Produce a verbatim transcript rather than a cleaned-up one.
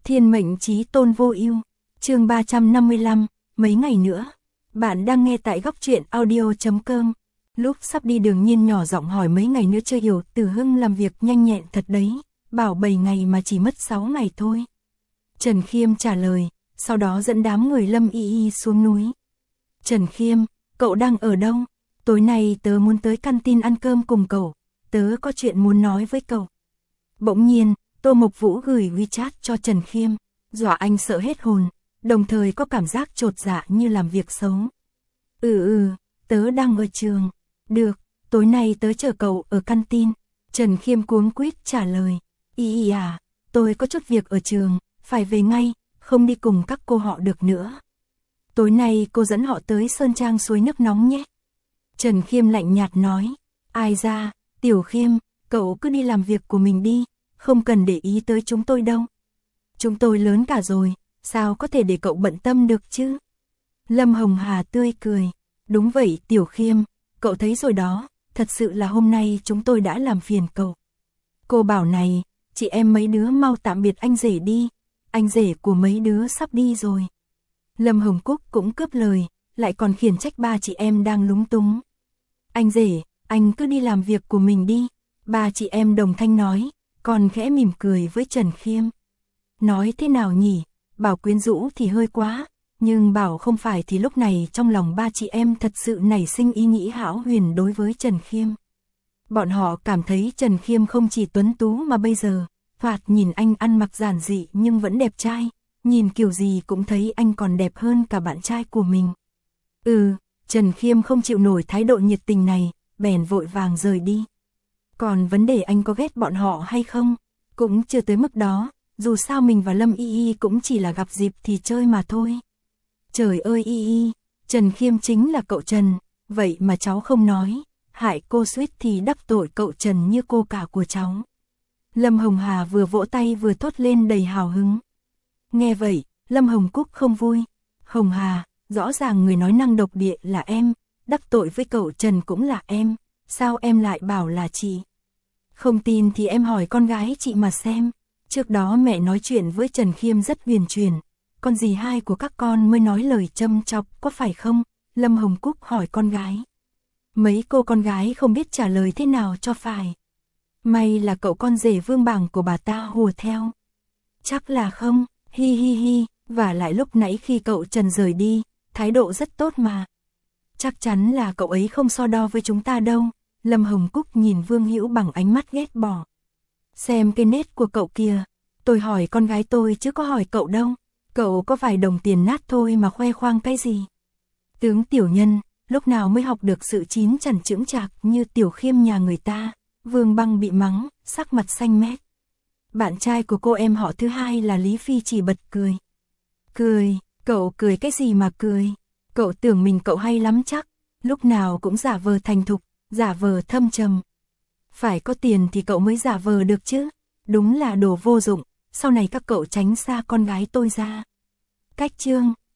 Thiên mệnh chí tôn vô ưu. Chương ba trăm năm mươi lăm, mấy ngày nữa. Bạn đang nghe tại góc truyện audio chấm com. Lúc sắp đi đường Nhiên nhỏ giọng hỏi mấy ngày nữa chưa hiểu, Từ Hưng làm việc nhanh nhẹn thật đấy, bảo bảy ngày mà chỉ mất sáu ngày thôi. Trần Khiêm trả lời, sau đó dẫn đám người Lâm Y Y xuống núi. Trần Khiêm, cậu đang ở đâu? Tối nay tớ muốn tới canteen ăn cơm cùng cậu, tớ có chuyện muốn nói với cậu. Bỗng nhiên, Tô Mộc Vũ gửi WeChat cho Trần Khiêm, dọa anh sợ hết hồn, đồng thời có cảm giác chột dạ như làm việc xấu. Ừ ừ, tớ đang ở trường. Được, tối nay tớ chờ cậu ở canteen. Trần Khiêm cuống quýt trả lời. Y y à, tôi có chút việc ở trường, phải về ngay, không đi cùng các cô họ được nữa. Tối nay cô dẫn họ tới Sơn Trang suối nước nóng nhé. Trần Khiêm lạnh nhạt nói. Ai ra, Tiểu Khiêm, cậu cứ đi làm việc của mình đi, không cần để ý tới chúng tôi đâu. Chúng tôi lớn cả rồi, sao có thể để cậu bận tâm được chứ? Lâm Hồng Hà tươi cười. Đúng vậy Tiểu Khiêm, cậu thấy rồi đó, thật sự là hôm nay chúng tôi đã làm phiền cậu. Cô bảo này, chị em mấy đứa mau tạm biệt anh rể đi, anh rể của mấy đứa sắp đi rồi. Lâm Hồng Cúc cũng cướp lời, lại còn khiển trách ba chị em đang lúng túng. Anh rể, anh cứ đi làm việc của mình đi, ba chị em đồng thanh nói, còn khẽ mỉm cười với Trần Khiêm. Nói thế nào nhỉ, bảo quyến rũ thì hơi quá, nhưng bảo không phải thì lúc này trong lòng ba chị em thật sự nảy sinh ý nghĩ hão huyền đối với Trần Khiêm. Bọn họ cảm thấy Trần Khiêm không chỉ tuấn tú mà bây giờ, thoạt nhìn anh ăn mặc giản dị nhưng vẫn đẹp trai, nhìn kiểu gì cũng thấy anh còn đẹp hơn cả bạn trai của mình. Ừ, Trần Khiêm không chịu nổi thái độ nhiệt tình này, bèn vội vàng rời đi. Còn vấn đề anh có ghét bọn họ hay không, cũng chưa tới mức đó, dù sao mình và Lâm Y Y cũng chỉ là gặp dịp thì chơi mà thôi. Trời ơi Y Y, Trần Khiêm chính là cậu Trần, vậy mà cháu không nói, hại cô suýt thì đắc tội cậu Trần như cô cả của cháu. Lâm Hồng Hà vừa vỗ tay vừa thốt lên đầy hào hứng. Nghe vậy, Lâm Hồng Cúc không vui. Hồng Hà, rõ ràng người nói năng độc địa là em, đắc tội với cậu Trần cũng là em, sao em lại bảo là chị? Không tin thì em hỏi con gái chị mà xem, trước đó mẹ nói chuyện với Trần Khiêm rất huyền truyền, con dì hai của các con mới nói lời châm chọc có phải không? Lâm Hồng Cúc hỏi con gái. Mấy cô con gái không biết trả lời thế nào cho phải. May là cậu con rể vương bảng của bà ta hùa theo. Chắc là không, hi hi hi, và lại lúc nãy khi cậu Trần rời đi, thái độ rất tốt mà. Chắc chắn là cậu ấy không so đo với chúng ta đâu. Lâm Hồng Cúc nhìn Vương Hữu bằng ánh mắt ghét bỏ. Xem cái nết của cậu kìa, tôi hỏi con gái tôi chứ có hỏi cậu đâu. Cậu có vài đồng tiền nát thôi mà khoe khoang cái gì. Tướng tiểu nhân, lúc nào mới học được sự chín chắn chững chạc như Tiểu Khiêm nhà người ta. Vương Băng bị mắng, sắc mặt xanh mét. Bạn trai của cô em họ thứ hai là Lý Phi chỉ bật cười. Cười, cậu cười cái gì mà cười? Cậu tưởng mình cậu hay lắm chắc, lúc nào cũng giả vờ thành thục, giả vờ thâm trầm. Phải có tiền thì cậu mới giả vờ được chứ, đúng là đồ vô dụng, sau này các cậu tránh xa con gái tôi ra. Cách chương